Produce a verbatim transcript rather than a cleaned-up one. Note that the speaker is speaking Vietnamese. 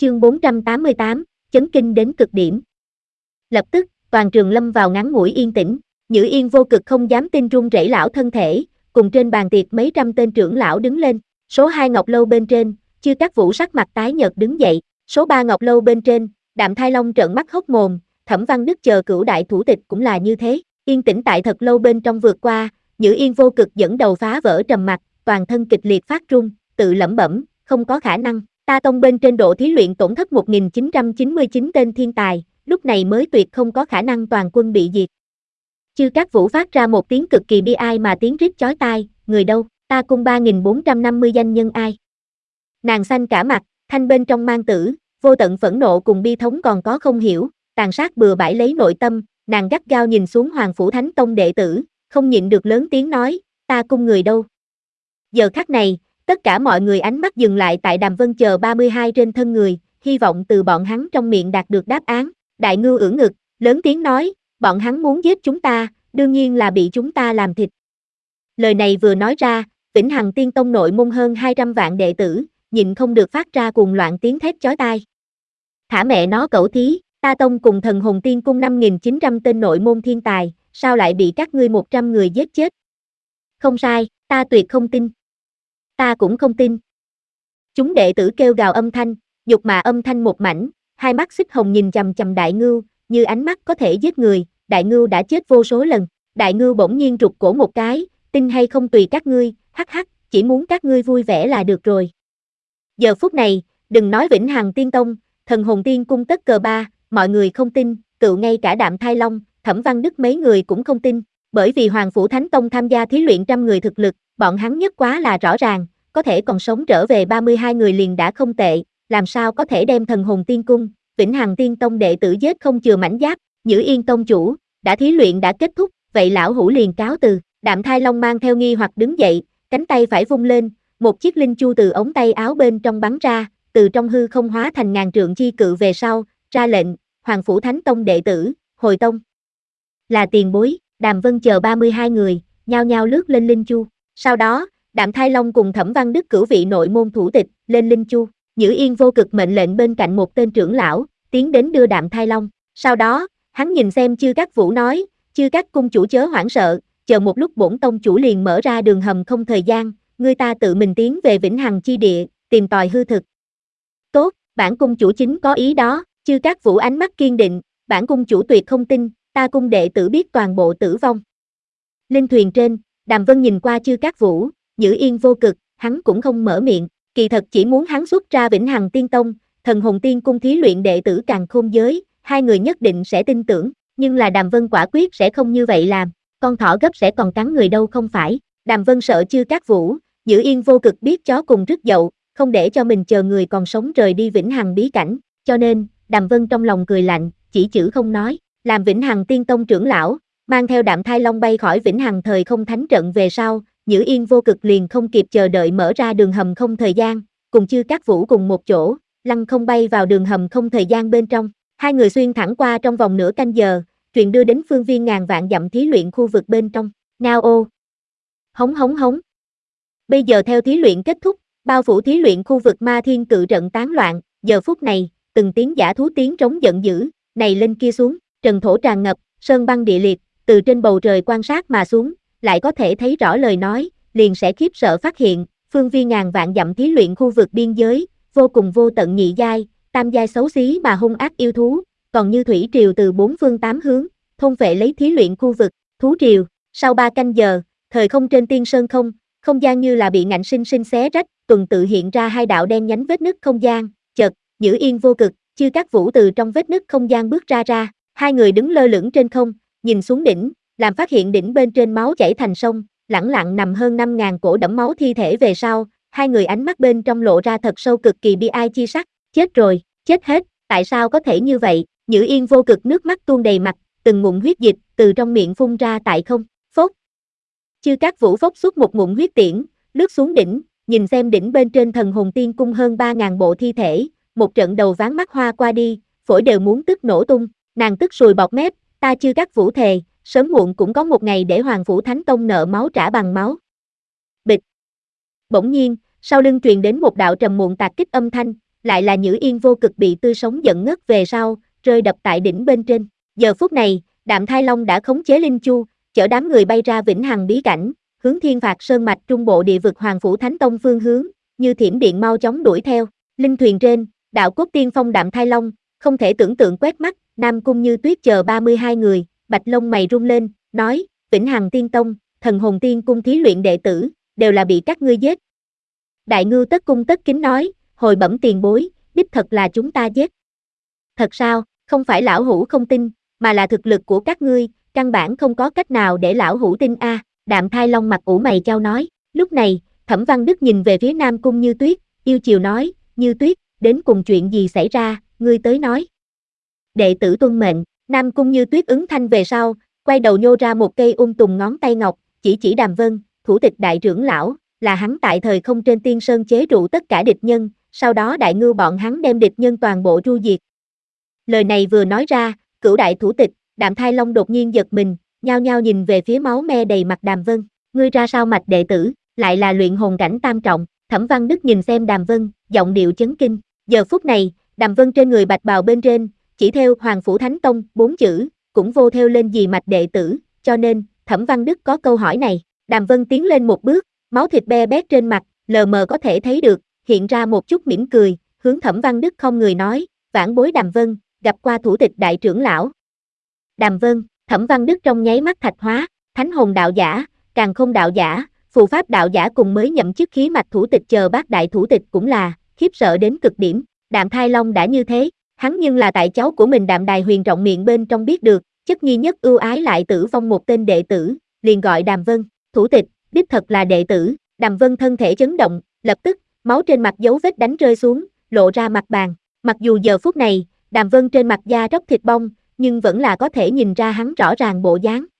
Chương bốn trăm tám mươi tám, chấn kinh đến cực điểm. Lập tức, toàn trường lâm vào ngắn ngủi yên tĩnh, Nhữ Yên vô cực không dám tin run rẩy lão thân thể, cùng trên bàn tiệc mấy trăm tên trưởng lão đứng lên, số hai Ngọc Lâu bên trên, Chư Cát Vũ sắc mặt tái nhợt đứng dậy, số ba Ngọc Lâu bên trên, Đạm Thai Long trợn mắt hốc mồm, Thẩm Văn Đức chờ cửu đại thủ tịch cũng là như thế, yên tĩnh tại thật lâu bên trong vượt qua, Nhữ Yên vô cực dẫn đầu phá vỡ trầm mặc, toàn thân kịch liệt phát run, tự lẩm bẩm, không có khả năng. Ta tông bên trên độ thí luyện tổn thất một nghìn chín trăm chín mươi chín tên thiên tài, lúc này mới tuyệt không có khả năng toàn quân bị diệt. Chư Cát Vũ phát ra một tiếng cực kỳ bi ai mà tiếng rít chói tai, người đâu, ta cung ba nghìn bốn trăm năm mươi danh nhân ai. Nàng xanh cả mặt, thanh bên trong mang tử, vô tận phẫn nộ cùng bi thống còn có không hiểu, tàn sát bừa bãi lấy nội tâm, nàng gắt gao nhìn xuống Hoàng Phủ Thánh Tông đệ tử, không nhịn được lớn tiếng nói, ta cung người đâu. Giờ khắc này, tất cả mọi người ánh mắt dừng lại tại Đàm Vân chờ ba mươi hai trên thân người, hy vọng từ bọn hắn trong miệng đạt được đáp án. Đại Ngưu ưỡn ngực, lớn tiếng nói, bọn hắn muốn giết chúng ta, đương nhiên là bị chúng ta làm thịt. Lời này vừa nói ra, Vĩnh Hằng Tiên Tông nội môn hơn hai trăm vạn đệ tử, nhịn không được phát ra cuồng loạn tiếng thét chói tai. Thả mẹ nó cẩu thí, ta tông cùng Thần Hồn Tiên Cung năm nghìn chín trăm tên nội môn thiên tài, sao lại bị các ngươi một trăm người giết chết? Không sai, ta tuyệt không tin. Ta cũng không tin. Chúng đệ tử kêu gào âm thanh, nhục mạ âm thanh một mảnh, hai mắt xích hồng nhìn chằm chằm Đại Ngưu, như ánh mắt có thể giết người, Đại Ngưu đã chết vô số lần. Đại Ngưu bỗng nhiên rụt cổ một cái, tin hay không tùy các ngươi, hắc hắc, chỉ muốn các ngươi vui vẻ là được rồi. Giờ phút này, đừng nói Vĩnh Hằng Tiên Tông, Thần Hồn Tiên Cung tất cờ ba, mọi người không tin, cựu ngay cả Đạm Thai Long, Thẩm Văn Đức mấy người cũng không tin, bởi vì Hoàng Phủ Thánh Tông tham gia thí luyện trăm người thực lực, bọn hắn nhất quá là rõ ràng, có thể còn sống trở về ba mươi hai người liền đã không tệ, làm sao có thể đem Thần Hồn Tiên Cung, Vĩnh Hằng Tiên Tông đệ tử giết không chừa mảnh giáp. Nhữ Yên Tông chủ, đã thí luyện đã kết thúc, vậy lão hủ liền cáo từ. Đạm Thai Long mang theo nghi hoặc đứng dậy, cánh tay phải vung lên, một chiếc linh chu từ ống tay áo bên trong bắn ra, từ trong hư không hóa thành ngàn trượng chi cự về sau, ra lệnh, Hoàng Phủ Thánh Tông đệ tử, hồi tông. Là tiền bối, Đàm Vân chờ ba mươi hai người, nhao nhao lướt lên linh chu. Sau đó, Đạm Thai Long cùng Thẩm Văn Đức cửu vị nội môn thủ tịch, lên linh chu. Nhữ Yên vô cực mệnh lệnh bên cạnh một tên trưởng lão, tiến đến đưa Đạm Thai Long. Sau đó, hắn nhìn xem Chư Cát Vũ nói, Chư Cát cung chủ chớ hoảng sợ, chờ một lúc bổn tông chủ liền mở ra đường hầm không thời gian, ngươi ta tự mình tiến về Vĩnh Hằng chi địa, tìm tòi hư thực. Tốt, bản cung chủ chính có ý đó. Chư Cát Vũ ánh mắt kiên định, bản cung chủ tuyệt không tin, ta cung đệ tử biết toàn bộ tử vong. Linh thuyền trên, Đàm Vân nhìn qua Chư Cát Vũ, Nhữ Yên vô cực, hắn cũng không mở miệng, kỳ thật chỉ muốn hắn xuất ra Vĩnh Hằng Tiên Tông, Thần Hồn Tiên Cung thí luyện đệ tử càn khôn giới, hai người nhất định sẽ tin tưởng, nhưng là Đàm Vân quả quyết sẽ không như vậy làm, con thỏ gấp sẽ còn cắn người đâu không phải. Đàm Vân sợ Chư Cát Vũ, Nhữ Yên vô cực biết chó cùng rứt dậu, không để cho mình chờ người còn sống rời đi Vĩnh Hằng bí cảnh, cho nên, Đàm Vân trong lòng cười lạnh, chỉ chữ không nói, làm Vĩnh Hằng Tiên Tông trưởng lão, mang theo Đạm Thai Long bay khỏi Vĩnh Hằng thời không thánh trận về sau, Nhữ Yên vô cực liền không kịp chờ đợi mở ra đường hầm không thời gian, cùng Chư Cát Vũ cùng một chỗ, lăng không bay vào đường hầm không thời gian bên trong, hai người xuyên thẳng qua trong vòng nửa canh giờ, truyền đưa đến phương viên ngàn vạn dặm thí luyện khu vực bên trong, ngao ô, hống hống hống. Bây giờ theo thí luyện kết thúc, bao phủ thí luyện khu vực ma thiên cự trận tán loạn, giờ phút này, từng tiếng giả thú tiếng trống giận dữ, này lên kia xuống, trần thổ tràn ngập, sơn băng địa liệt, từ trên bầu trời quan sát mà xuống, lại có thể thấy rõ lời nói, liền sẽ khiếp sợ phát hiện, phương viên ngàn vạn dặm thí luyện khu vực biên giới, vô cùng vô tận nhị giai, tam giai xấu xí mà hung ác yêu thú, còn như thủy triều từ bốn phương tám hướng, thôn vệ lấy thí luyện khu vực, thú triều. Sau ba canh giờ, thời không trên tiên sơn không, không gian như là bị ngạnh sinh sinh xé rách, tuần tự hiện ra hai đạo đen nhánh vết nứt không gian, chợt, Nhữ Yên vô cực, Chư Cát Vũ từ trong vết nứt không gian bước ra ra, hai người đứng lơ lửng trên không, nhìn xuống đỉnh, làm phát hiện đỉnh bên trên máu chảy thành sông, lẳng lặng nằm hơn năm ngàn cổ đẫm máu thi thể về sau, hai người ánh mắt bên trong lộ ra thật sâu cực kỳ bi ai chi sắc, chết rồi, chết hết, tại sao có thể như vậy? Nhữ Yên vô cực nước mắt tuôn đầy mặt, từng ngụm huyết dịch từ trong miệng phun ra tại không, phốt. Chư Cát Vũ phốc xuất một ngụm huyết tiễn, lướt xuống đỉnh, nhìn xem đỉnh bên trên Thần Hồn Tiên Cung hơn ba ngàn bộ thi thể, một trận đầu ván mắt hoa qua đi, phổi đều muốn tức nổ tung, nàng tức sùi bọt mép, ta Chư Cát Vũ thề, sớm muộn cũng có một ngày để Hoàng Phủ Thánh Tông nợ máu trả bằng máu. Bịch. Bỗng nhiên, sau lưng truyền đến một đạo trầm muộn tạc kích âm thanh, lại là Nhữ Yên vô cực bị tươi sống giận ngất về sau, rơi đập tại đỉnh bên trên. Giờ phút này, Đạm Thai Long đã khống chế Linh Chu, chở đám người bay ra Vĩnh Hằng bí cảnh, hướng Thiên Phạt Sơn mạch trung bộ địa vực Hoàng Phủ Thánh Tông phương hướng, như thiểm điện mau chóng đuổi theo. Linh thuyền trên, đạo cốt tiên phong Đạm Thai Long, không thể tưởng tượng quét mắt, Nam Cung Như Tuyết chờ ba mươi hai người, bạch lông mày rung lên, nói, Vĩnh Hằng Tiên Tông, Thần Hồn Tiên Cung thí luyện đệ tử, đều là bị các ngươi giết. Đại Ngưu tất cung tất kính nói, hồi bẩm tiền bối, đích thật là chúng ta giết. Thật sao, không phải lão hủ không tin, mà là thực lực của các ngươi, căn bản không có cách nào để lão hủ tin a. À. Đạm Thai Long mặt ủ mày chau nói, lúc này, Thẩm Văn Đức nhìn về phía Nam Cung Như Tuyết, yêu chiều nói, Như Tuyết, đến cùng chuyện gì xảy ra, ngươi tới nói. Đệ tử tuân mệnh, Nam Cung Như Tuyết ứng thanh về sau, quay đầu nhô ra một cây ung tùng ngón tay ngọc, chỉ chỉ Đàm Vân, thủ tịch đại trưởng lão, là hắn tại thời không trên tiên sơn chế trụ tất cả địch nhân, sau đó đại ngưu bọn hắn đem địch nhân toàn bộ tru diệt. Lời này vừa nói ra, cửu đại thủ tịch, Đạm Thai Long đột nhiên giật mình, nhao nhao nhìn về phía máu me đầy mặt Đàm Vân, ngươi ra sao mạch đệ tử, lại là luyện hồn cảnh tam trọng. Thẩm Văn Đức nhìn xem Đàm Vân, giọng điệu chấn kinh. Giờ phút này, Đàm Vân trên người bạch bào bên trên, chỉ theo Hoàng Phủ Thánh Tông bốn chữ, cũng vô theo lên gì mạch đệ tử, cho nên, Thẩm Văn Đức có câu hỏi này. Đàm Vân tiến lên một bước, máu thịt be bét trên mặt, lờ mờ có thể thấy được, hiện ra một chút mỉm cười, hướng Thẩm Văn Đức không người nói, vãn bối Đàm Vân, gặp qua thủ tịch đại trưởng lão. Đàm Vân, Thẩm Văn Đức trong nháy mắt thạch hóa, thánh hồn đạo giả, càn khôn đạo giả, phù pháp đạo giả cùng mới nhậm chức khí mạch thủ tịch chờ bác đại thủ tịch cũng là, khiếp sợ đến cực điểm. Đạm Thai Long đã như thế, hắn nhưng là tại cháu của mình Đạm Đài Huyền rộng miệng bên trong biết được, chất nhi nhất ưu ái lại tử vong một tên đệ tử, liền gọi Đàm Vân, thủ tịch, đích thật là đệ tử. Đàm Vân thân thể chấn động, lập tức, máu trên mặt dấu vết đánh rơi xuống, lộ ra mặt bàn. Mặc dù giờ phút này, Đàm Vân trên mặt da róc thịt bong, nhưng vẫn là có thể nhìn ra hắn rõ ràng bộ dáng.